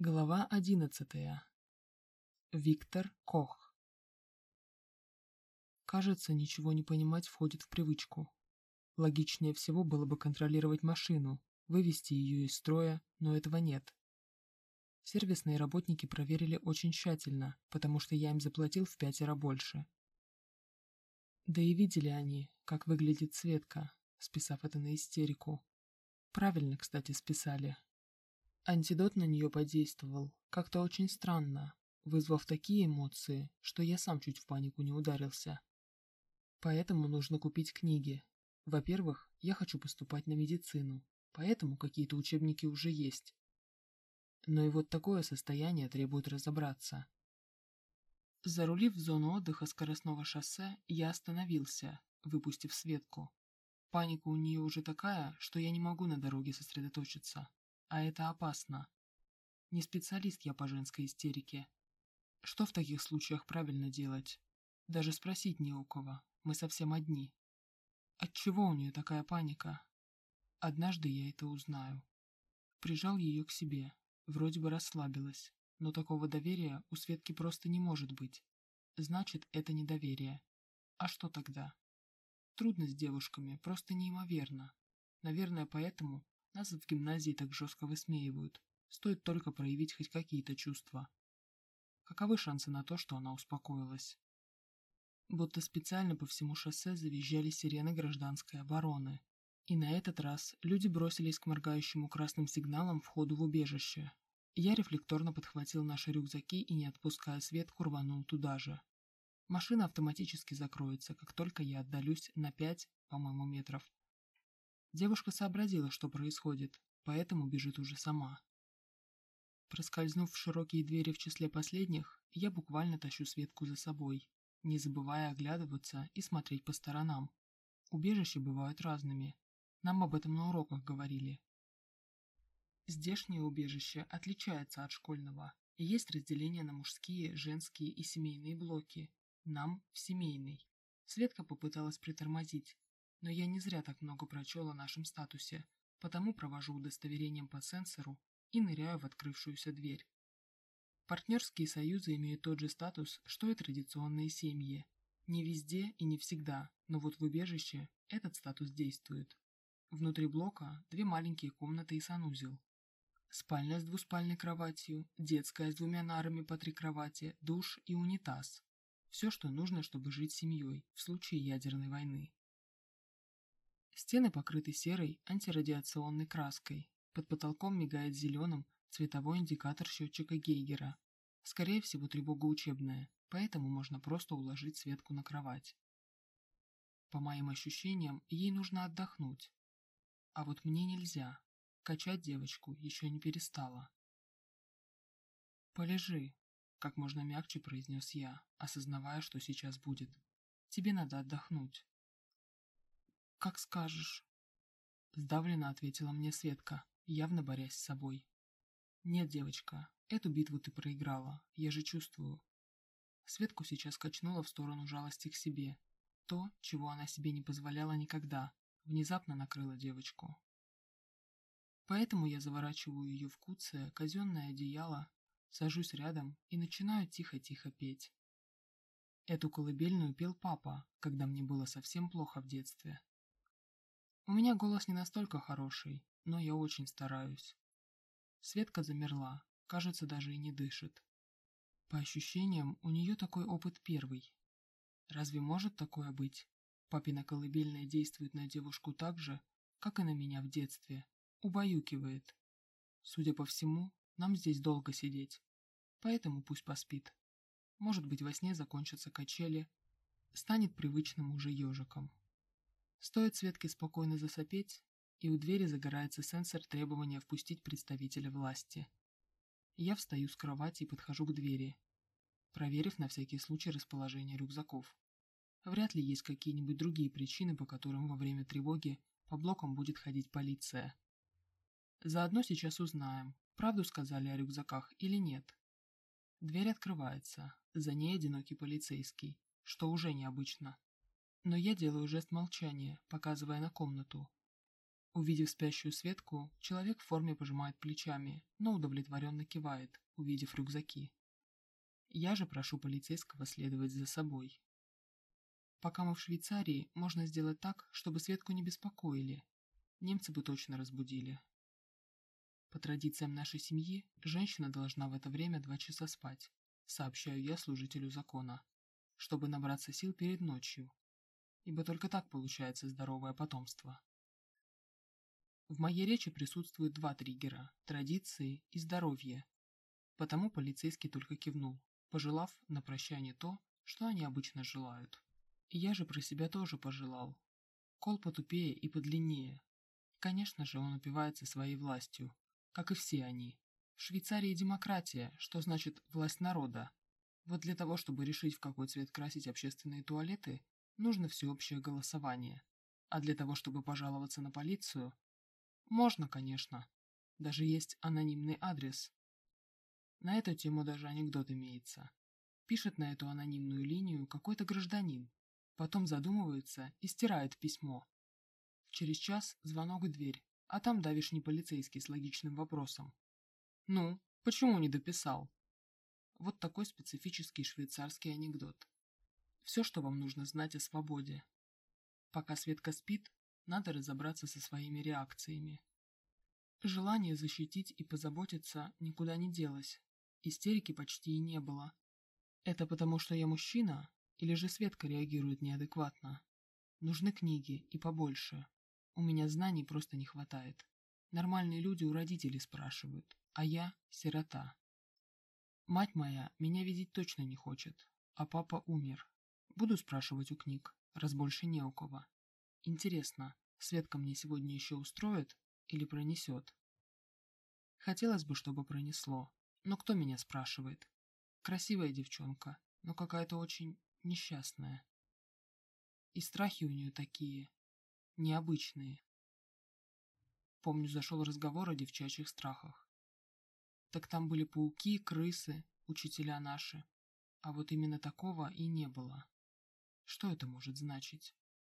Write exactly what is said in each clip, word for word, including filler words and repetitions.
Глава одиннадцатая. Виктор Кох. Кажется, ничего не понимать входит в привычку. Логичнее всего было бы контролировать машину, вывести ее из строя, но этого нет. Сервисные работники проверили очень тщательно, потому что я им заплатил в пятеро больше. Да и видели они, как выглядит Светка, списав это на истерику. Правильно, кстати, списали. Антидот на нее подействовал как-то очень странно, вызвав такие эмоции, что я сам чуть в панику не ударился. Поэтому нужно купить книги. Во-первых, я хочу поступать на медицину, поэтому какие-то учебники уже есть. Но и вот такое состояние требует разобраться. Зарулив в зону отдыха скоростного шоссе, я остановился, выпустив Светку. Паника у нее уже такая, что я не могу на дороге сосредоточиться. А это опасно. Не специалист я по женской истерике. Что в таких случаях правильно делать? Даже спросить не у кого, мы совсем одни. Отчего у нее такая паника? Однажды я это узнаю. Прижал ее к себе, вроде бы расслабилась, но такого доверия у Светки просто не может быть. Значит, это не доверие. А что тогда? Трудность с девушками просто неимоверна. Наверное, поэтому нас в гимназии так жестко высмеивают. Стоит только проявить хоть какие-то чувства. Каковы шансы на то, что она успокоилась? Будто специально по всему шоссе завизжали сирены гражданской обороны. И на этот раз люди бросились к моргающему красным сигналам входу в убежище. Я рефлекторно подхватил наши рюкзаки и, не отпуская Светку, рванул туда же. Машина автоматически закроется, как только я отдалюсь на пять, по-моему, метров. Девушка сообразила, что происходит, поэтому бежит уже сама. Проскользнув в широкие двери в числе последних, я буквально тащу Светку за собой, не забывая оглядываться и смотреть по сторонам. Убежища бывают разными. Нам об этом на уроках говорили. Здешнее убежище отличается от школьного, и есть разделение на мужские, женские и семейные блоки. Нам в семейный. Светка попыталась притормозить, но я не зря так много прочел о нашем статусе, потому провожу удостоверением по сенсору и ныряю в открывшуюся дверь. Партнерские союзы имеют тот же статус, что и традиционные семьи. Не везде и не всегда, но вот в убежище этот статус действует. Внутри блока две маленькие комнаты и санузел. Спальня с двуспальной кроватью, детская с двумя нарами по три кровати, душ и унитаз. Все, что нужно, чтобы жить семьей в случае ядерной войны. Стены покрыты серой антирадиационной краской. Под потолком мигает зеленым цветовой индикатор счетчика Гейгера. Скорее всего, тревога учебная, поэтому можно просто уложить Светку на кровать. По моим ощущениям, ей нужно отдохнуть. А вот мне нельзя. Качать девочку еще не перестала. «Полежи», — как можно мягче произнес я, осознавая, что сейчас будет. «Тебе надо отдохнуть». «Как скажешь», — сдавленно ответила мне Светка, явно борясь с собой. «Нет, девочка, эту битву ты проиграла, я же чувствую». Светку сейчас качнула в сторону жалости к себе. То, чего она себе не позволяла никогда, внезапно накрыло девочку. Поэтому я заворачиваю ее в куцее, казенное одеяло, сажусь рядом и начинаю тихо-тихо петь. Эту колыбельную пел папа, когда мне было совсем плохо в детстве. У меня голос не настолько хороший, но я очень стараюсь. Светка замерла, кажется, даже и не дышит. По ощущениям, у нее такой опыт первый. Разве может такое быть? Папина колыбельная действует на девушку так же, как и на меня в детстве. Убаюкивает. Судя по всему, нам здесь долго сидеть. Поэтому пусть поспит. Может быть, во сне закончатся качели, станет привычным уже ежиком. Стоит Светке спокойно засопеть, и у двери загорается сенсор требования впустить представителя власти. Я встаю с кровати и подхожу к двери, проверив на всякий случай расположение рюкзаков. Вряд ли есть какие-нибудь другие причины, по которым во время тревоги по блокам будет ходить полиция. Заодно сейчас узнаем, правду сказали о рюкзаках или нет. Дверь открывается, за ней одинокий полицейский, что уже необычно. Но я делаю жест молчания, показывая на комнату. Увидев спящую Светку, человек в форме пожимает плечами, но удовлетворенно кивает, увидев рюкзаки. Я же прошу полицейского следовать за собой. Пока мы в Швейцарии, можно сделать так, чтобы Светку не беспокоили. Немцы бы точно разбудили. По традициям нашей семьи, женщина должна в это время два часа спать, сообщаю я служителю закона, чтобы набраться сил перед ночью, ибо только так получается здоровое потомство. В моей речи присутствуют два триггера – традиции и здоровье, потому полицейский только кивнул, пожелав на прощание то, что они обычно желают. И я же про себя тоже пожелал. Кол потупее и подлиннее. Конечно же, он упивается своей властью, как и все они. В Швейцарии демократия, что значит власть народа. Вот для того, чтобы решить, в какой цвет красить общественные туалеты, нужно всеобщее голосование. А для того, чтобы пожаловаться на полицию, можно, конечно. Даже есть анонимный адрес. На эту тему даже анекдот имеется. Пишет на эту анонимную линию какой-то гражданин, потом задумывается и стирает письмо. Через час звонок в дверь, а там давишний полицейский с логичным вопросом. «Ну, почему не дописал?» Вот такой специфический швейцарский анекдот. Все, что вам нужно знать о свободе. Пока Светка спит, надо разобраться со своими реакциями. Желание защитить и позаботиться никуда не делось. Истерики почти и не было. Это потому, что я мужчина, или же Светка реагирует неадекватно? Нужны книги, и побольше. У меня знаний просто не хватает. Нормальные люди у родителей спрашивают, а я – сирота. Мать моя меня видеть точно не хочет, а папа умер. Буду спрашивать у книг, раз больше не у кого. Интересно, Светка мне сегодня еще устроит или пронесет? Хотелось бы, чтобы пронесло, но кто меня спрашивает? Красивая девчонка, но какая-то очень несчастная. И страхи у нее такие, необычные. Помню, зашел разговор о девчачьих страхах. Так там были пауки, крысы, учителя наши. А вот именно такого и не было. Что это может значить?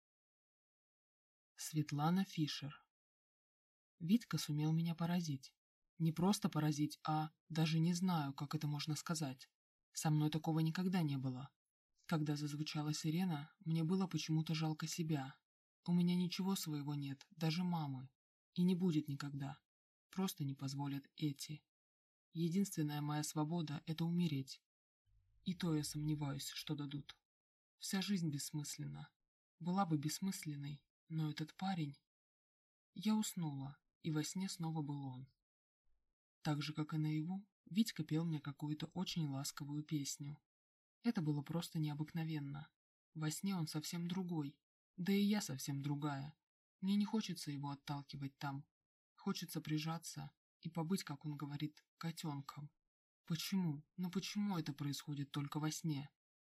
Светлана Фишер. Витька сумел меня поразить. Не просто поразить, а даже не знаю, как это можно сказать. Со мной такого никогда не было. Когда зазвучала сирена, мне было почему-то жалко себя. У меня ничего своего нет, даже мамы. И не будет никогда. Просто не позволят эти. Единственная моя свобода – это умереть. И то я сомневаюсь, что дадут. Вся жизнь бессмысленна. Была бы бессмысленной, но этот парень... Я уснула, и во сне снова был он. Так же, как и наяву, Витька пел мне какую-то очень ласковую песню. Это было просто необыкновенно. Во сне он совсем другой, да и я совсем другая. Мне не хочется его отталкивать там. Хочется прижаться и побыть, как он говорит, котенком. Почему? Ну почему это происходит только во сне?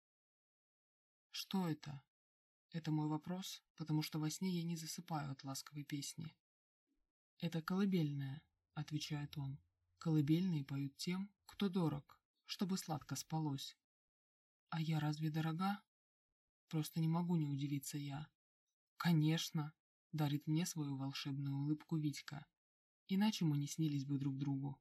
Что это? Это мой вопрос, потому что во сне я не засыпаю от ласковой песни. Это колыбельная, отвечает он. Колыбельные поют тем, кто дорог, чтобы сладко спалось. А я разве дорога? Просто не могу не удивиться я. Конечно, дарит мне свою волшебную улыбку Витька. Иначе мы не снились бы друг другу.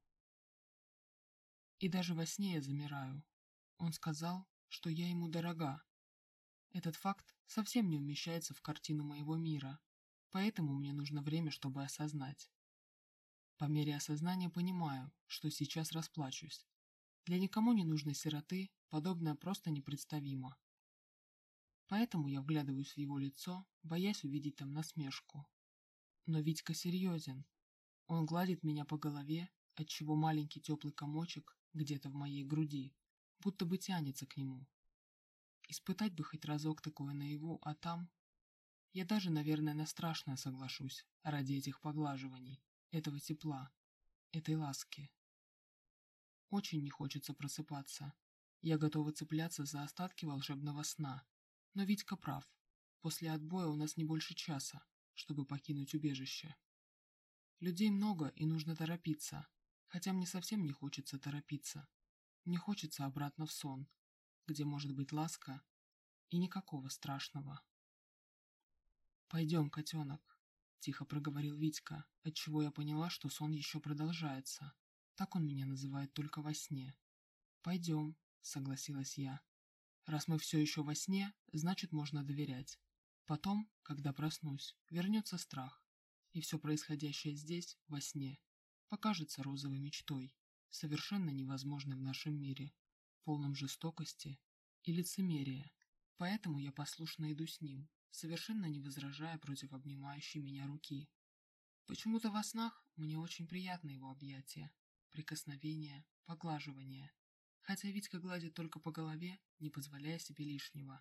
И даже во сне я замираю. Он сказал, что я ему дорога. Этот факт совсем не умещается в картину моего мира, поэтому мне нужно время, чтобы осознать. По мере осознания понимаю, что сейчас расплачусь. Для никому не нужной сироты подобное просто непредставимо. Поэтому я вглядываюсь в его лицо, боясь увидеть там насмешку. Но Витька серьезен. Он гладит меня по голове, отчего маленький теплый комочек где-то в моей груди будто бы тянется к нему. Испытать бы хоть разок такое наяву, а там... Я даже, наверное, на страшное соглашусь ради этих поглаживаний, этого тепла, этой ласки. Очень не хочется просыпаться. Я готова цепляться за остатки волшебного сна. Но Витька прав. После отбоя у нас не больше часа, чтобы покинуть убежище. Людей много и нужно торопиться, хотя мне совсем не хочется торопиться. Мне хочется обратно в сон, где может быть ласка и никакого страшного. Пойдем, котенок. — тихо проговорил Витька, отчего я поняла, что сон еще продолжается. Так он меня называет только во сне. «Пойдем», — согласилась я. «Раз мы все еще во сне, значит, можно доверять. Потом, когда проснусь, вернется страх, и все происходящее здесь, во сне, покажется розовой мечтой, совершенно невозможной в нашем мире, полном жестокости и лицемерия. Поэтому я послушно иду с ним, совершенно не возражая против обнимающей меня руки. Почему-то во снах мне очень приятно его объятия, прикосновения, поглаживания, хотя Витька гладит только по голове, не позволяя себе лишнего.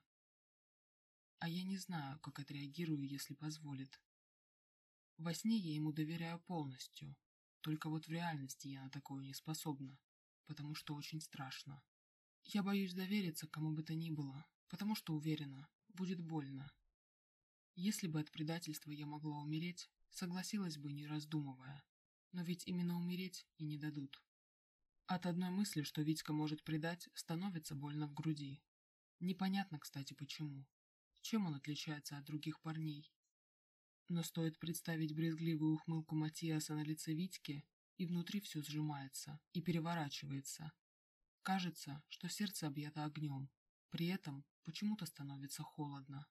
А я не знаю, как отреагирую, если позволит. Во сне я ему доверяю полностью, только вот в реальности я на такое не способна, потому что очень страшно. Я боюсь довериться кому бы то ни было, потому что уверена, будет больно. Если бы от предательства я могла умереть, согласилась бы, не раздумывая, но ведь именно умереть и не дадут. От одной мысли, что Витька может предать, становится больно в груди. Непонятно, кстати, почему. Чем он отличается от других парней? Но стоит представить брезгливую ухмылку Матиаса на лице Витьки, и внутри все сжимается и переворачивается. Кажется, что сердце объято огнем, при этом почему-то становится холодно.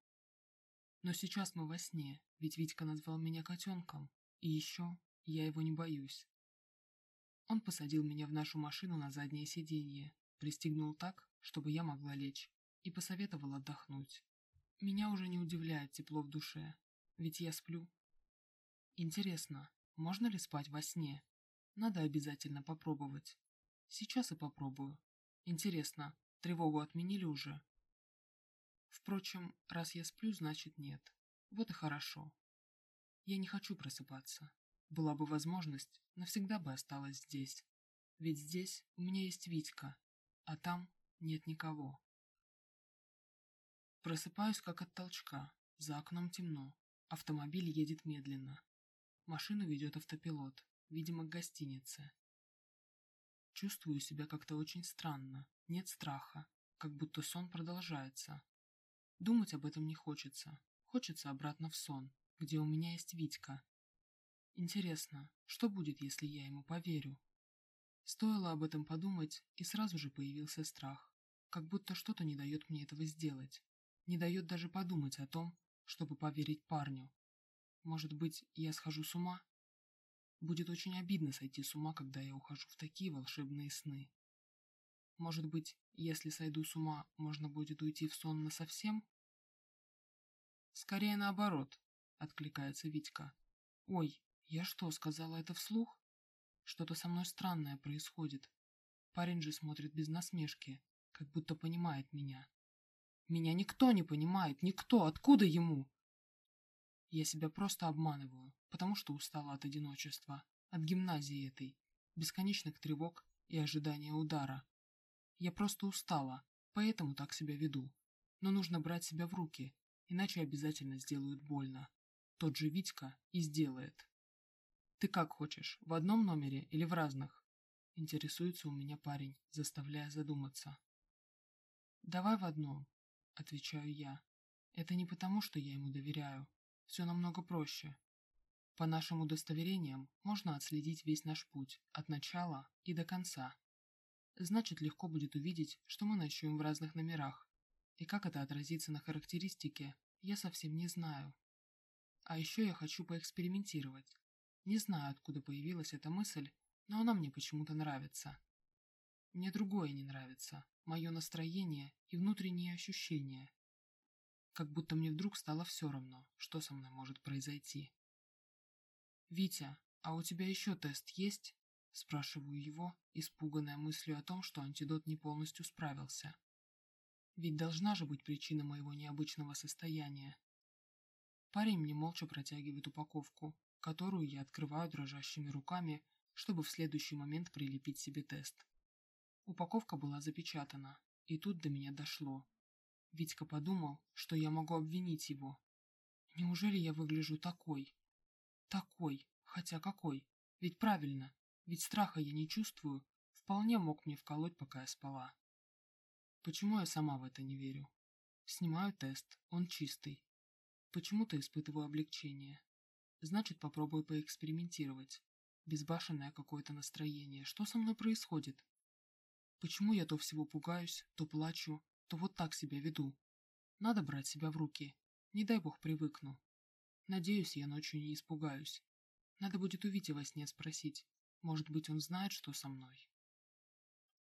Но сейчас мы во сне, ведь Витька назвал меня котенком, и еще я его не боюсь. Он посадил меня в нашу машину на заднее сиденье, пристегнул так, чтобы я могла лечь, и посоветовал отдохнуть. Меня уже не удивляет тепло в душе, ведь я сплю. Интересно, можно ли спать во сне? Надо обязательно попробовать. Сейчас и попробую. Интересно, тревогу отменили уже? Впрочем, раз я сплю, значит нет. Вот и хорошо. Я не хочу просыпаться. Была бы возможность, навсегда бы осталась здесь. Ведь здесь у меня есть Витька, а там нет никого. Просыпаюсь как от толчка. За окном темно. Автомобиль едет медленно. Машину ведет автопилот, видимо, к гостинице. Чувствую себя как-то очень странно. Нет страха, как будто сон продолжается. Думать об этом не хочется. Хочется обратно в сон, где у меня есть Витька. Интересно, что будет, если я ему поверю? Стоило об этом подумать, и сразу же появился страх. Как будто что-то не дает мне этого сделать. Не дает даже подумать о том, чтобы поверить парню. Может быть, я схожу с ума? Будет очень обидно сойти с ума, когда я ухожу в такие волшебные сны. Может быть, если сойду с ума, можно будет уйти в сон насовсем? Скорее наоборот, откликается Витька. Ой, я что, сказала это вслух? Что-то со мной странное происходит. Парень же смотрит без насмешки, как будто понимает меня. Меня никто не понимает, никто, откуда ему? Я себя просто обманываю, потому что устала от одиночества, от гимназии этой, бесконечных тревог и ожидания удара. Я просто устала, поэтому так себя веду. Но нужно брать себя в руки, иначе обязательно сделают больно. Тот же Витька и сделает. «Ты как хочешь, в одном номере или в разных?» Интересуется у меня парень, заставляя задуматься. «Давай в одном», — отвечаю я. «Это не потому, что я ему доверяю. Все намного проще. По нашим удостоверениям можно отследить весь наш путь, от начала и до конца. Значит, легко будет увидеть, что мы ночуем в разных номерах. И как это отразится на характеристике, я совсем не знаю. А еще я хочу поэкспериментировать. Не знаю, откуда появилась эта мысль, но она мне почему-то нравится. Мне другое не нравится, мое настроение и внутренние ощущения. Как будто мне вдруг стало все равно, что со мной может произойти. «Витя, а у тебя еще тест есть?» Спрашиваю его, испуганная мыслью о том, что антидот не полностью справился. Ведь должна же быть причина моего необычного состояния. Парень мне молча протягивает упаковку, которую я открываю дрожащими руками, чтобы в следующий момент прилепить себе тест. Упаковка была запечатана, и тут до меня дошло. Витька подумал, что я могу обвинить его. Неужели я выгляжу такой? Такой, хотя какой? Ведь правильно, ведь страха я не чувствую, вполне мог мне вколоть, пока я спала. Почему я сама в это не верю? Снимаю тест, он чистый. Почему-то испытываю облегчение. Значит, попробую поэкспериментировать. Безбашенное какое-то настроение. Что со мной происходит? Почему я то всего пугаюсь, то плачу, то вот так себя веду? Надо брать себя в руки. Не дай бог привыкну. Надеюсь, я ночью не испугаюсь. Надо будет у Вити во сне спросить. Может быть, он знает, что со мной.